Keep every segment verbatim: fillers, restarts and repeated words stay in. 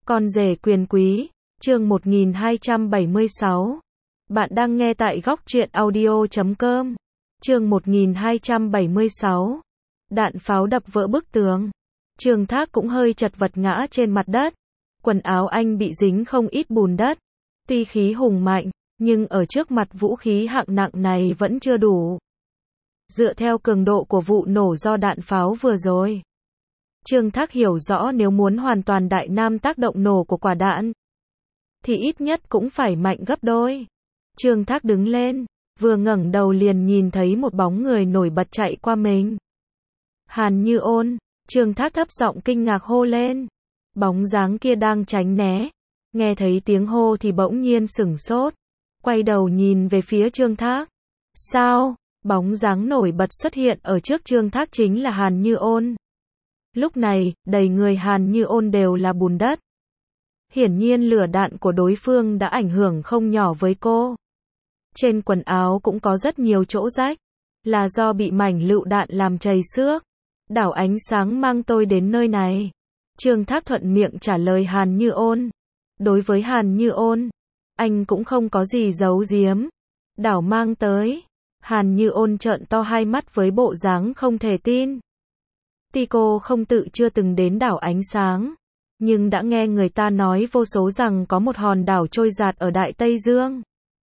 Con rể quyền quý, chương một nghìn hai trăm bảy mươi sáu. Bạn đang nghe tại góc truyện audio chấm com. Chương một nghìn hai trăm bảy mươi sáu. Đạn pháo đập vỡ bức tường. Trương Thác cũng hơi chật vật ngã trên mặt đất. Quần áo anh bị dính không ít bùn đất. Tuy khí hùng mạnh, nhưng ở trước mặt vũ khí hạng nặng này vẫn chưa đủ. Dựa theo cường độ của vụ nổ do đạn pháo vừa rồi, Trương Thác hiểu rõ nếu muốn hoàn toàn đại nam tác động nổ của quả đạn, thì ít nhất cũng phải mạnh gấp đôi. Trương Thác đứng lên, vừa ngẩng đầu liền nhìn thấy một bóng người nổi bật chạy qua mình. Hàn Như Ôn, Trương Thác thấp giọng kinh ngạc hô lên. Bóng dáng kia đang tránh né, nghe thấy tiếng hô thì bỗng nhiên sửng sốt, quay đầu nhìn về phía Trương Thác. Sao? Bóng dáng nổi bật xuất hiện ở trước Trương Thác chính là Hàn Như Ôn. Lúc này, đầy người Hàn Như Ôn đều là bùn đất. Hiển nhiên lửa đạn của đối phương đã ảnh hưởng không nhỏ với cô. Trên quần áo cũng có rất nhiều chỗ rách, là do bị mảnh lựu đạn làm trầy xước. Đảo ánh sáng mang tôi đến nơi này. Trương Thác thuận miệng trả lời Hàn Như Ôn. Đối với Hàn Như Ôn, anh cũng không có gì giấu giếm. Đảo mang tới. Hàn Như Ôn trợn to hai mắt với bộ dáng không thể tin. Tuy cô không tự chưa từng đến đảo ánh sáng, nhưng đã nghe người ta nói vô số rằng có một hòn đảo trôi giạt ở Đại Tây Dương.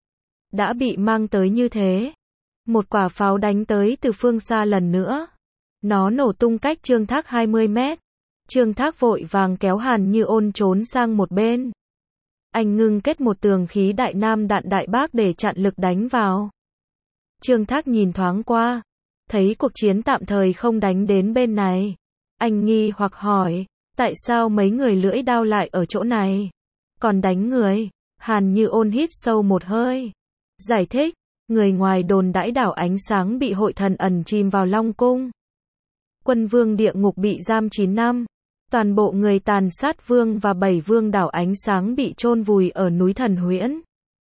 Đã bị mang tới như thế. Một quả pháo đánh tới từ phương xa lần nữa. Nó nổ tung cách Trương Thác hai mươi mét. Trương Thác vội vàng kéo Hàn Như Ôn trốn sang một bên. Anh ngưng kết một tường khí đại nam đạn đại bác để chặn lực đánh vào. Trương Thác nhìn thoáng qua, thấy cuộc chiến tạm thời không đánh đến bên này. Anh nghi hoặc hỏi, tại sao mấy người lưỡi đao lại ở chỗ này? Còn đánh người? Hàn Như Ôn hít sâu một hơi. Giải thích, người ngoài đồn đãi đảo ánh sáng bị hội thần ẩn chìm vào Long Cung. Quân vương địa ngục bị giam chín năm. Toàn bộ người tàn sát vương và bảy vương đảo ánh sáng bị chôn vùi ở núi Thần Huyễn.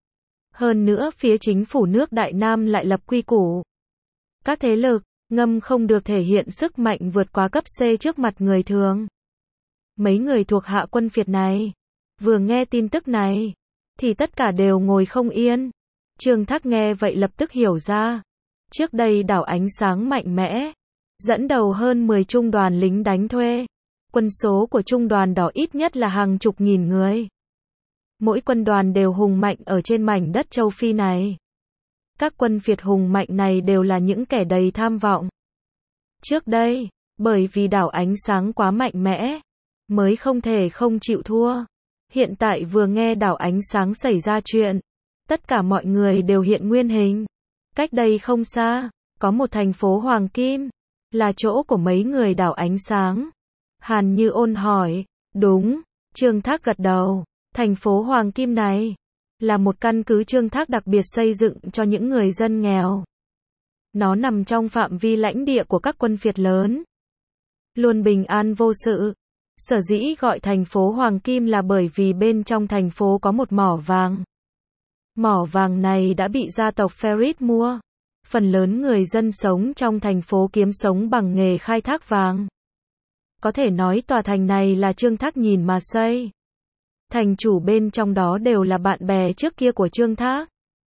Hơn nữa phía chính phủ nước Đại Nam lại lập quy củ. Các thế lực, ngầm không được thể hiện sức mạnh vượt quá cấp C trước mặt người thường. Mấy người thuộc hạ quân phiệt này, vừa nghe tin tức này, thì tất cả đều ngồi không yên. Trương Thác nghe vậy lập tức hiểu ra. Trước đây đảo ánh sáng mạnh mẽ, dẫn đầu hơn mười trung đoàn lính đánh thuê. Quân số của trung đoàn đỏ ít nhất là hàng chục nghìn người. Mỗi quân đoàn đều hùng mạnh ở trên mảnh đất châu Phi này. Các quân phiệt hùng mạnh này đều là những kẻ đầy tham vọng. Trước đây, bởi vì đảo ánh sáng quá mạnh mẽ, mới không thể không chịu thua. Hiện tại vừa nghe đảo ánh sáng xảy ra chuyện, tất cả mọi người đều hiện nguyên hình. Cách đây không xa, có một thành phố Hoàng Kim, là chỗ của mấy người đảo ánh sáng. Hàn Như Ôn hỏi, đúng, Trương Thác gật đầu. Thành phố Hoàng Kim này là một căn cứ Trương Thác đặc biệt xây dựng cho những người dân nghèo. Nó nằm trong phạm vi lãnh địa của các quân phiệt lớn, luôn bình an vô sự. Sở dĩ gọi thành phố Hoàng Kim là bởi vì bên trong thành phố có một mỏ vàng. Mỏ vàng này đã bị gia tộc Ferit mua. Phần lớn người dân sống trong thành phố kiếm sống bằng nghề khai thác vàng. Có thể nói tòa thành này là Trương Thác nhìn mà xây. Thành chủ bên trong đó đều là bạn bè trước kia của Trương Thác.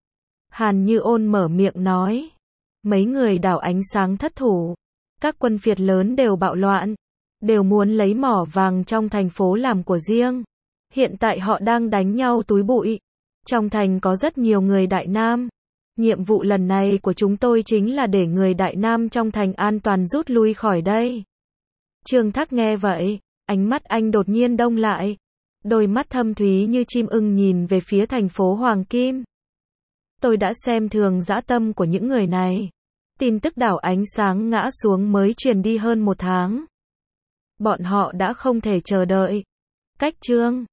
Hàn Như Ôn mở miệng nói. Mấy người đảo ánh sáng thất thủ. Các quân phiệt lớn đều bạo loạn. Đều muốn lấy mỏ vàng trong thành phố làm của riêng. Hiện tại họ đang đánh nhau túi bụi. Trong thành có rất nhiều người Đại Nam. Nhiệm vụ lần này của chúng tôi chính là để người Đại Nam trong thành an toàn rút lui khỏi đây. Trương Thác nghe vậy, ánh mắt anh đột nhiên đông lại. Đôi mắt thâm thúy như chim ưng nhìn về phía thành phố Hoàng Kim. Tôi đã xem thường dã tâm của những người này. Tin tức đảo ánh sáng ngã xuống mới truyền đi hơn một tháng. Bọn họ đã không thể chờ đợi. Cách Trương